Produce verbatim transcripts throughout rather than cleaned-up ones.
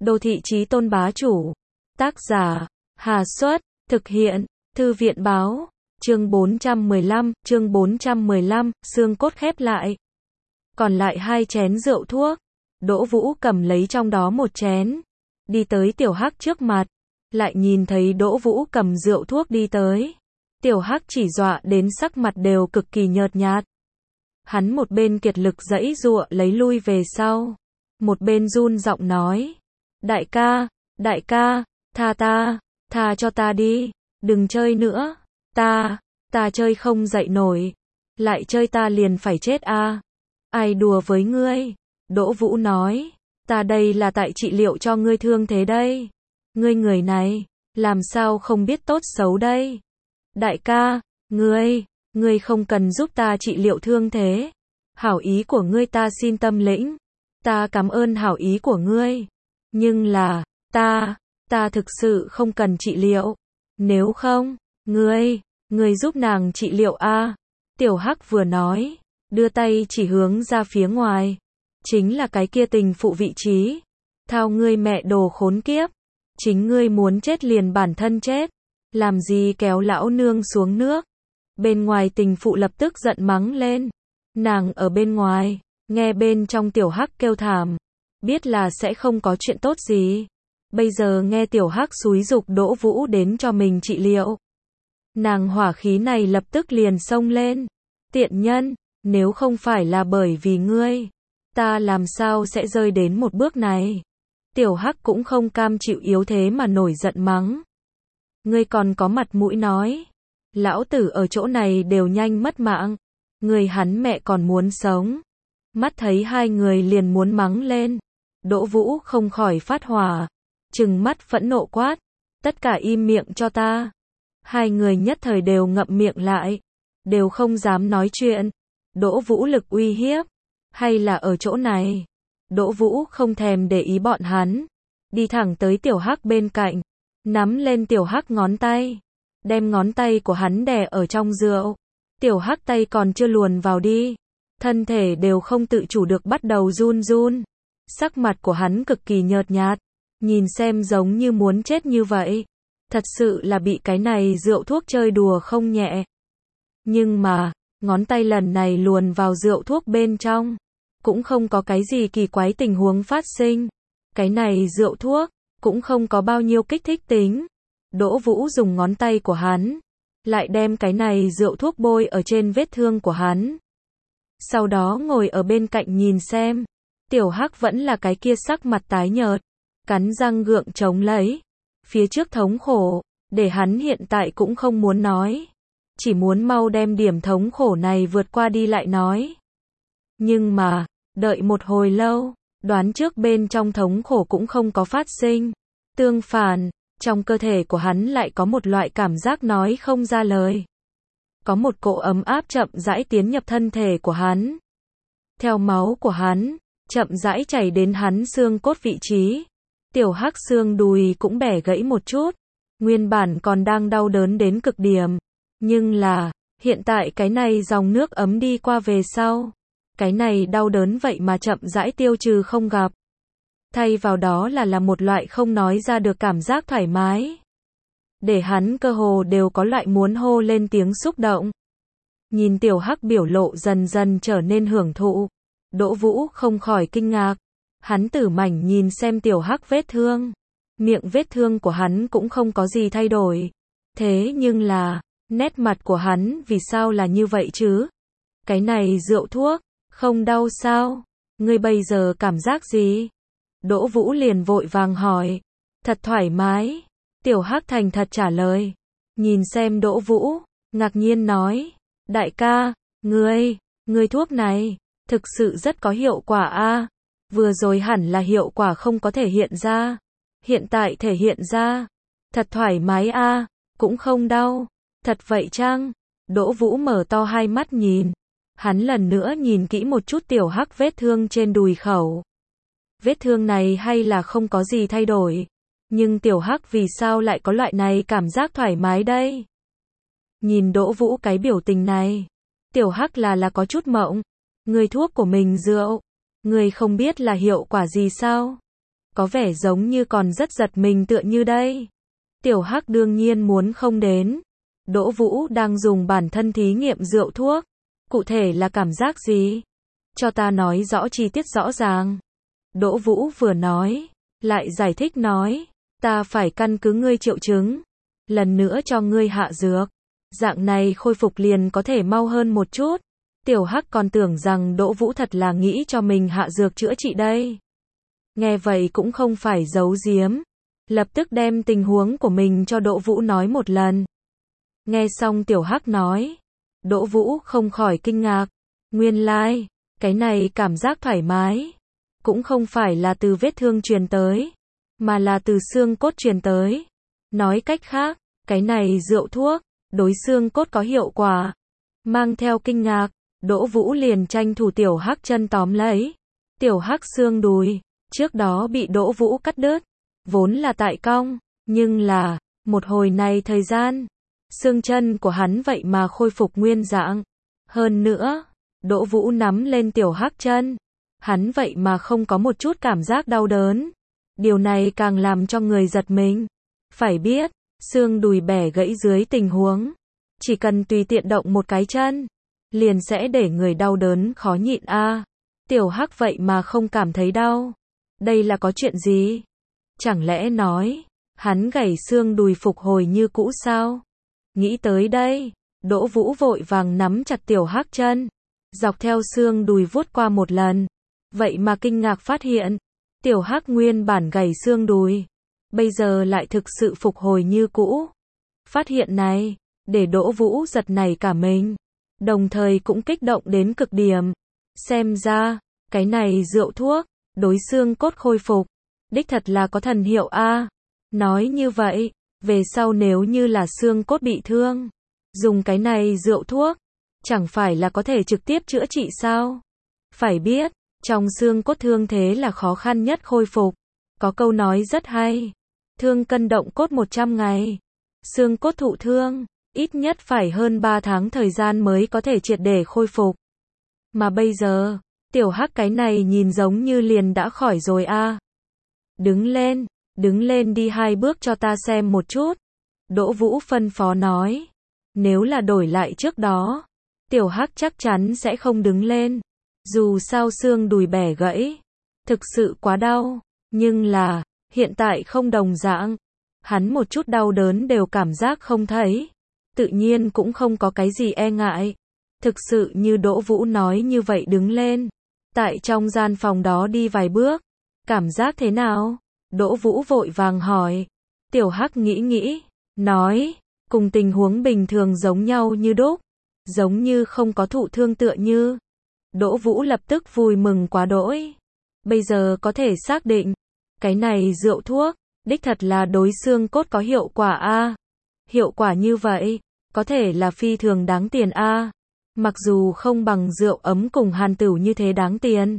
Đô thị chí tôn bá chủ. Tác giả, Hà Xuất, thực hiện, Thư viện báo, chương bốn trăm mười lăm, chương bốn trăm mười lăm, xương cốt khép lại. Còn lại hai chén rượu thuốc, Đỗ Vũ cầm lấy trong đó một chén, đi tới Tiểu Hắc trước mặt, lại nhìn thấy Đỗ Vũ cầm rượu thuốc đi tới. Tiểu Hắc chỉ dọa đến sắc mặt đều cực kỳ nhợt nhạt. Hắn một bên kiệt lực giãy giụa lấy lui về sau, một bên run giọng nói: "Đại ca, đại ca, tha ta, tha cho ta đi, đừng chơi nữa, ta, ta chơi không dậy nổi, lại chơi ta liền phải chết a." "Ai đùa với ngươi?" Đỗ Vũ nói, "Ta đây là tại trị liệu cho ngươi thương thế đây. Ngươi người này, làm sao không biết tốt xấu đây? Đại ca, ngươi, ngươi không cần giúp ta trị liệu thương thế. Hảo ý của ngươi ta xin tâm lĩnh. Ta cảm ơn hảo ý của ngươi. Nhưng là, ta, ta thực sự không cần trị liệu. Nếu không, ngươi, ngươi giúp nàng trị liệu a." Tiểu Hắc vừa nói, đưa tay chỉ hướng ra phía ngoài. Chính là cái kia tình phụ vị trí. "Thao ngươi mẹ đồ khốn kiếp. Chính ngươi muốn chết liền bản thân chết. Làm gì kéo lão nương xuống nước." Bên ngoài tình phụ lập tức giận mắng lên. Nàng ở bên ngoài, nghe bên trong Tiểu Hắc kêu thảm, biết là sẽ không có chuyện tốt gì. Bây giờ nghe Tiểu Hắc xúi giục Đỗ Vũ đến cho mình trị liệu. Nàng hỏa khí này lập tức liền xông lên. "Tiện nhân, nếu không phải là bởi vì ngươi, ta làm sao sẽ rơi đến một bước này." Tiểu Hắc cũng không cam chịu yếu thế mà nổi giận mắng. "Ngươi còn có mặt mũi nói, lão tử ở chỗ này đều nhanh mất mạng, ngươi hắn mẹ còn muốn sống." Mắt thấy hai người liền muốn mắng lên, Đỗ Vũ không khỏi phát hỏa, trừng mắt phẫn nộ quát: "Tất cả im miệng cho ta." Hai người nhất thời đều ngậm miệng lại, đều không dám nói chuyện. Đỗ Vũ lực uy hiếp, hay là ở chỗ này. Đỗ Vũ không thèm để ý bọn hắn, đi thẳng tới Tiểu Hắc bên cạnh, nắm lên Tiểu Hắc ngón tay, đem ngón tay của hắn đè ở trong rượu. Tiểu Hắc tay còn chưa luồn vào đi, thân thể đều không tự chủ được bắt đầu run run. Sắc mặt của hắn cực kỳ nhợt nhạt, nhìn xem giống như muốn chết như vậy. Thật sự là bị cái này rượu thuốc chơi đùa không nhẹ. Nhưng mà, ngón tay lần này luồn vào rượu thuốc bên trong, cũng không có cái gì kỳ quái tình huống phát sinh. Cái này rượu thuốc, cũng không có bao nhiêu kích thích tính. Đỗ Vũ dùng ngón tay của hắn, lại đem cái này rượu thuốc bôi ở trên vết thương của hắn. Sau đó ngồi ở bên cạnh nhìn xem. Tiểu Hắc vẫn là cái kia sắc mặt tái nhợt, cắn răng gượng chống lấy. Phía trước thống khổ, để hắn hiện tại cũng không muốn nói. Chỉ muốn mau đem điểm thống khổ này vượt qua đi lại nói. Nhưng mà, đợi một hồi lâu, đoán trước bên trong thống khổ cũng không có phát sinh. Tương phản, trong cơ thể của hắn lại có một loại cảm giác nói không ra lời. Có một cỗ ấm áp chậm rãi tiến nhập thân thể của hắn. Theo máu của hắn, chậm rãi chảy đến hắn xương cốt vị trí. Tiểu Hắc xương đùi cũng bẻ gãy một chút. Nguyên bản còn đang đau đớn đến cực điểm. Nhưng là, hiện tại cái này dòng nước ấm đi qua về sau. Cái này đau đớn vậy mà chậm rãi tiêu trừ không gặp. Thay vào đó là là một loại không nói ra được cảm giác thoải mái. Để hắn cơ hồ đều có loại muốn hô lên tiếng xúc động. Nhìn Tiểu Hắc biểu lộ dần dần trở nên hưởng thụ. Đỗ Vũ không khỏi kinh ngạc. Hắn tử mảnh nhìn xem Tiểu Hắc vết thương. Miệng vết thương của hắn cũng không có gì thay đổi. Thế nhưng là, nét mặt của hắn vì sao là như vậy chứ? Cái này rượu thuốc, không đau sao? Ngươi bây giờ cảm giác gì? Đỗ Vũ liền vội vàng hỏi. Thật thoải mái. Tiểu Hắc thành thật trả lời. Nhìn xem Đỗ Vũ, ngạc nhiên nói. Đại ca, ngươi, ngươi thuốc này, thực sự rất có hiệu quả a. Vừa rồi hẳn là hiệu quả không có thể hiện ra. Hiện tại thể hiện ra. Thật thoải mái a, cũng không đau. Thật vậy chăng? Đỗ Vũ mở to hai mắt nhìn. Hắn lần nữa nhìn kỹ một chút Tiểu Hắc vết thương trên đùi khẩu. Vết thương này hay là không có gì thay đổi. Nhưng Tiểu Hắc vì sao lại có loại này cảm giác thoải mái đây? Nhìn Đỗ Vũ cái biểu tình này, Tiểu Hắc là là có chút mộng. Người thuốc của mình rượu, người không biết là hiệu quả gì sao? có vẻ giống như còn rất giật mình tựa như đây. Tiểu Hắc đương nhiên muốn không đến. Đỗ Vũ đang dùng bản thân thí nghiệm rượu thuốc. Cụ thể là cảm giác gì? Cho ta nói rõ chi tiết rõ ràng. Đỗ Vũ vừa nói, lại giải thích nói, ta phải căn cứ ngươi triệu chứng, lần nữa cho ngươi hạ dược. Dạng này khôi phục liền có thể mau hơn một chút. Tiểu Hắc còn tưởng rằng Đỗ Vũ thật là nghĩ cho mình hạ dược chữa trị đây. Nghe vậy cũng không phải giấu giếm, lập tức đem tình huống của mình cho Đỗ Vũ nói một lần. Nghe xong Tiểu Hắc nói, Đỗ Vũ không khỏi kinh ngạc, nguyên lai, like, cái này cảm giác thoải mái, cũng không phải là từ vết thương truyền tới, mà là từ xương cốt truyền tới. Nói cách khác, cái này rượu thuốc, đối xương cốt có hiệu quả. Mang theo kinh ngạc, Đỗ Vũ liền tranh thủ Tiểu Hắc chân tóm lấy. Tiểu Hắc xương đùi, trước đó bị Đỗ Vũ cắt đứt, vốn là tại cong, nhưng là, một hồi này thời gian, xương chân của hắn vậy mà khôi phục nguyên dạng. Hơn nữa, Đỗ Vũ nắm lên Tiểu Hắc chân, hắn vậy mà không có một chút cảm giác đau đớn. Điều này càng làm cho người giật mình. Phải biết, xương đùi bẻ gãy dưới tình huống, chỉ cần tùy tiện động một cái chân, liền sẽ để người đau đớn khó nhịn a. À, Tiểu Hắc vậy mà không cảm thấy đau. Đây là có chuyện gì? Chẳng lẽ nói, hắn gãy xương đùi phục hồi như cũ sao? Nghĩ tới đây, Đỗ Vũ vội vàng nắm chặt Tiểu Hắc chân, dọc theo xương đùi vuốt qua một lần. Vậy mà kinh ngạc phát hiện, Tiểu Hắc nguyên bản gãy xương đùi, bây giờ lại thực sự phục hồi như cũ. Phát hiện này, để Đỗ Vũ giật nảy cả mình, đồng thời cũng kích động đến cực điểm. Xem ra, cái này rượu thuốc, đối xương cốt khôi phục, đích thật là có thần hiệu a. À, nói như vậy, về sau nếu như là xương cốt bị thương, dùng cái này rượu thuốc, chẳng phải là có thể trực tiếp chữa trị sao? Phải biết, trong xương cốt thương thế là khó khăn nhất khôi phục. Có câu nói rất hay, thương cân động cốt một trăm ngày, xương cốt thụ thương, ít nhất phải hơn ba tháng thời gian mới có thể triệt để khôi phục. Mà bây giờ, Tiểu Hắc cái này nhìn giống như liền đã khỏi rồi a. À, đứng lên, đứng lên đi hai bước cho ta xem một chút. Đỗ Vũ phân phó nói. Nếu là đổi lại trước đó, Tiểu Hắc chắc chắn sẽ không đứng lên. Dù sao xương đùi bẻ gãy, thực sự quá đau. Nhưng là, hiện tại không đồng dạng. Hắn một chút đau đớn đều cảm giác không thấy. Tự nhiên cũng không có cái gì e ngại. Thực sự như Đỗ Vũ nói như vậy đứng lên. Tại trong gian phòng đó đi vài bước. Cảm giác thế nào? Đỗ Vũ vội vàng hỏi. Tiểu Hắc nghĩ nghĩ, nói, cùng tình huống bình thường giống nhau như đúc. Giống như không có thụ thương tựa như. Đỗ Vũ lập tức vui mừng quá đỗi. Bây giờ có thể xác định, cái này rượu thuốc, đích thật là đối xương cốt có hiệu quả a. À, hiệu quả như vậy, có thể là phi thường đáng tiền a. À, mặc dù không bằng rượu ấm cùng hàn tửu như thế đáng tiền.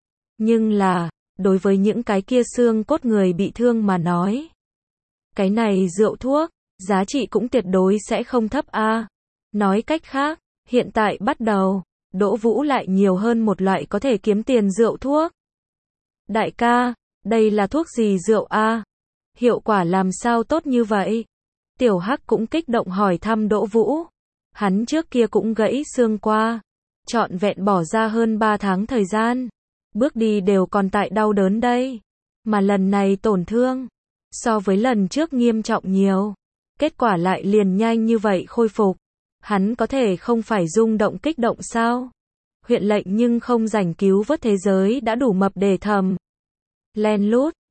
Nhưng là, đối với những cái kia xương cốt người bị thương mà nói, cái này rượu thuốc, giá trị cũng tuyệt đối sẽ không thấp a. À, nói cách khác, hiện tại bắt đầu, Đỗ Vũ lại nhiều hơn một loại có thể kiếm tiền rượu thuốc. Đại ca, đây là thuốc gì rượu a? À, hiệu quả làm sao tốt như vậy? Tiểu Hắc cũng kích động hỏi thăm Đỗ Vũ. Hắn trước kia cũng gãy xương qua, trọn vẹn bỏ ra hơn ba tháng thời gian, bước đi đều còn tại đau đớn đây. Mà lần này tổn thương, so với lần trước nghiêm trọng nhiều. Kết quả lại liền nhanh như vậy khôi phục. Hắn có thể không phải rung động kích động sao? Huyện lệnh nhưng không rảnh cứu vớt thế giới đã đủ mập để thầm. Len lút,